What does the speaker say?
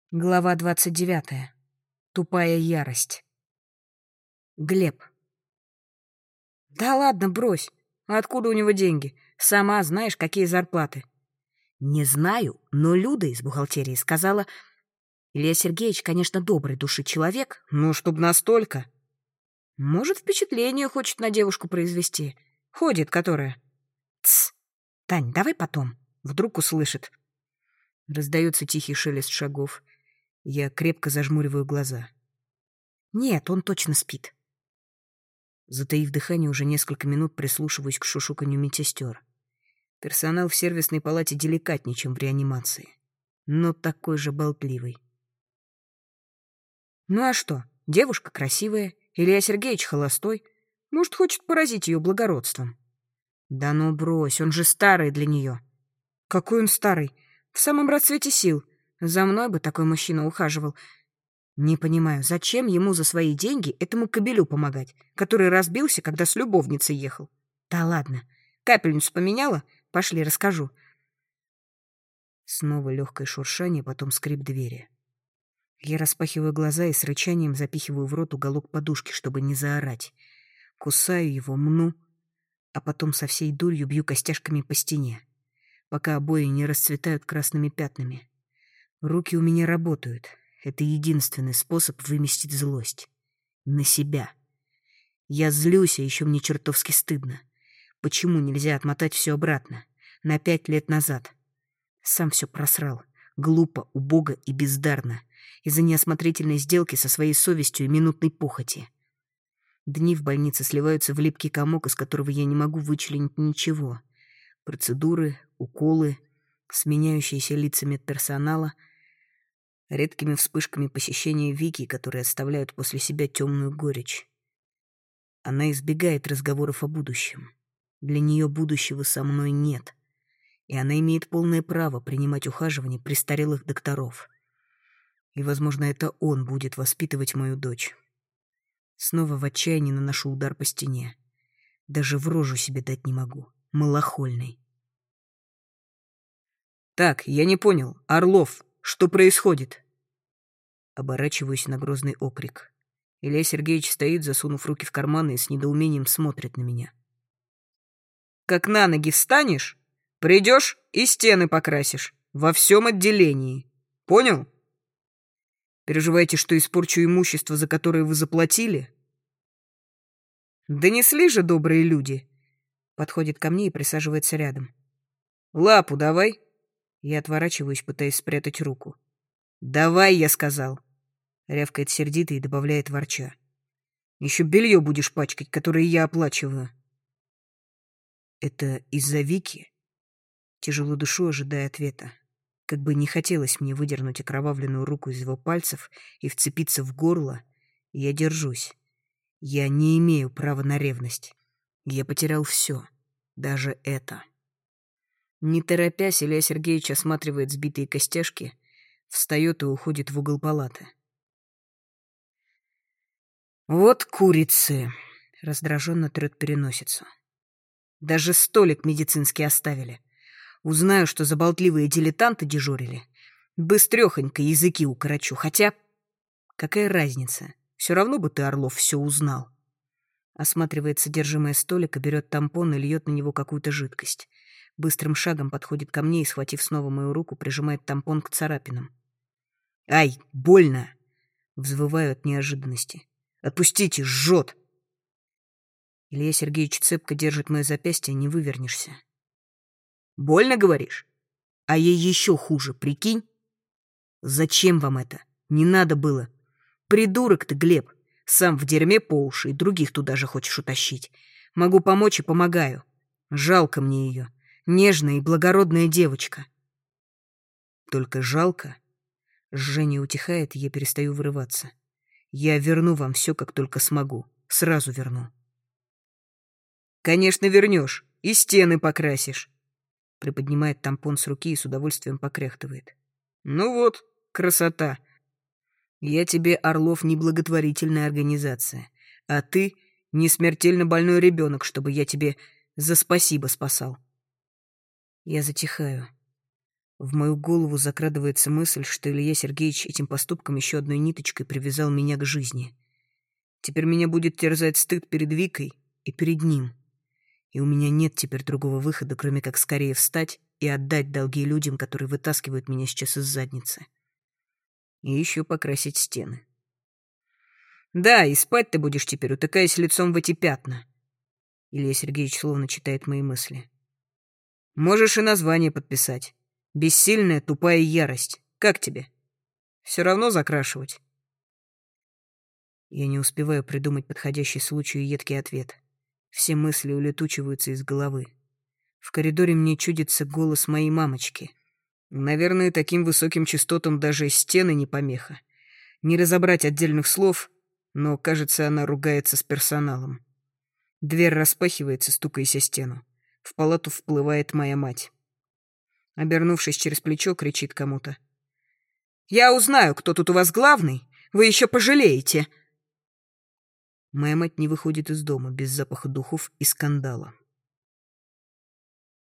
Глава 29. Тупая ярость. Глеб. Да ладно, брось. Откуда у него деньги? Сама знаешь, какие зарплаты. Не знаю, но Люда из бухгалтерии сказала... Илья Сергеевич, конечно, доброй души человек, но чтоб настолько. Может, впечатление хочет на девушку произвести. Ходит, которая. Тсс. Тань, давай потом. Вдруг услышит. Раздается тихий шелест шагов. Я крепко зажмуриваю глаза. Нет, он точно спит. Затаив дыхание, уже несколько минут прислушиваюсь к шушуканью медсестер. Персонал в сервисной палате деликатнее, чем в реанимации. Но такой же болтливый. Ну а что? Девушка красивая, Илья Сергеевич холостой. Может, хочет поразить ее благородством. Да ну брось, он же старый для нее. Какой он старый? В самом расцвете сил. За мной бы такой мужчина ухаживал. Не понимаю, зачем ему за свои деньги этому кобелю помогать, который разбился, когда с любовницей ехал? Да ладно. Капельницу поменяла? Пошли, расскажу. Снова легкое шуршание, потом скрип двери. Я распахиваю глаза и с рычанием запихиваю в рот уголок подушки, чтобы не заорать. Кусаю его, мну, а потом со всей дурью бью костяшками по стене, пока обои не расцветают красными пятнами. Руки у меня работают. Это единственный способ выместить злость. На себя. Я злюсь, а еще мне чертовски стыдно. Почему нельзя отмотать все обратно? На 5 лет назад. Сам все просрал. Глупо, убого и бездарно. Из-за неосмотрительной сделки со своей совестью и минутной похоти. Дни в больнице сливаются в липкий комок, из которого я не могу вычленить ничего. Процедуры, уколы, сменяющиеся лица медперсонала, редкими вспышками посещения Вики, которые оставляют после себя темную горечь. Она избегает разговоров о будущем. Для нее будущего со мной нет. И она имеет полное право принимать ухаживание престарелых докторов. И, возможно, это он будет воспитывать мою дочь. Снова в отчаянии наношу удар по стене. Даже в рожу себе дать не могу. Малохольный. «Так, я не понял. Орлов, что происходит?» Оборачиваюсь на грозный окрик. Илья Сергеевич стоит, засунув руки в карманы, и с недоумением смотрит на меня. «Как на ноги встанешь, придешь и стены покрасишь. Во всем отделении. Понял? Переживаете, что испорчу имущество, за которое вы заплатили?» «Донесли же, добрые люди!» Подходит ко мне и присаживается рядом. «Лапу давай!» Я отворачиваюсь, пытаясь спрятать руку. «Давай, я сказал!» Рявкает сердито и добавляет ворча. «Еще белье будешь пачкать, которое я оплачиваю». «Это из-за Вики?» Тяжело дышу, ожидая ответа. Как бы не хотелось мне выдернуть окровавленную руку из его пальцев и вцепиться в горло, я держусь. Я не имею права на ревность. Я потерял все, даже это. Не торопясь, Илья Сергеевич осматривает сбитые костяшки, встает и уходит в угол палаты. «Вот курицы!» — раздраженно трет переносицу. «Даже столик медицинский оставили. Узнаю, что за болтливые дилетанты дежурили. Быстрехонько языки укорочу, хотя... Какая разница? Все равно бы ты, Орлов, все узнал». Осматривает содержимое столика, берет тампон и льет на него какую-то жидкость. Быстрым шагом подходит ко мне и, схватив снова мою руку, прижимает тампон к царапинам. «Ай, больно!» Взвываю от неожиданности. «Отпустите, жжет!» Илья Сергеевич цепко держит мое запястье, не вывернешься. «Больно, говоришь? А ей еще хуже, прикинь? Зачем вам это? Не надо было. Придурок ты, Глеб. Сам в дерьме по уши и других туда же хочешь утащить. Могу помочь и помогаю. Жалко мне ее. Нежная и благородная девочка». «Только жалко?» Жжение утихает, и я перестаю вырываться. «Я верну вам все, как только смогу. Сразу верну». «Конечно, вернешь. И стены покрасишь». Приподнимает тампон с руки и с удовольствием покряхтывает. «Ну вот, красота. Я тебе, Орлов, не благотворительная организация, а ты не смертельно больной ребенок, чтобы я тебе за спасибо спасал». Я затихаю. В мою голову закрадывается мысль, что Илья Сергеевич этим поступком еще одной ниточкой привязал меня к жизни. Теперь меня будет терзать стыд перед Викой и перед ним. И у меня нет теперь другого выхода, кроме как скорее встать и отдать долги людям, которые вытаскивают меня сейчас из задницы. И еще покрасить стены. Да, и спать ты будешь теперь, утыкаясь лицом в эти пятна. Илья Сергеевич словно читает мои мысли. Можешь и название подписать. «Бессильная тупая ярость». Как тебе? Все равно закрашивать? Я не успеваю придумать подходящий случаю едкий ответ. Все мысли улетучиваются из головы. В коридоре мне чудится голос моей мамочки. Наверное, таким высоким частотам даже стены не помеха. Не разобрать отдельных слов, но, кажется, она ругается с персоналом. Дверь распахивается, стукаясь о стену. В палату вплывает моя мать. Обернувшись через плечо, кричит кому-то. «Я узнаю, кто тут у вас главный. Вы еще пожалеете!» Моя мать не выходит из дома без запаха духов и скандала.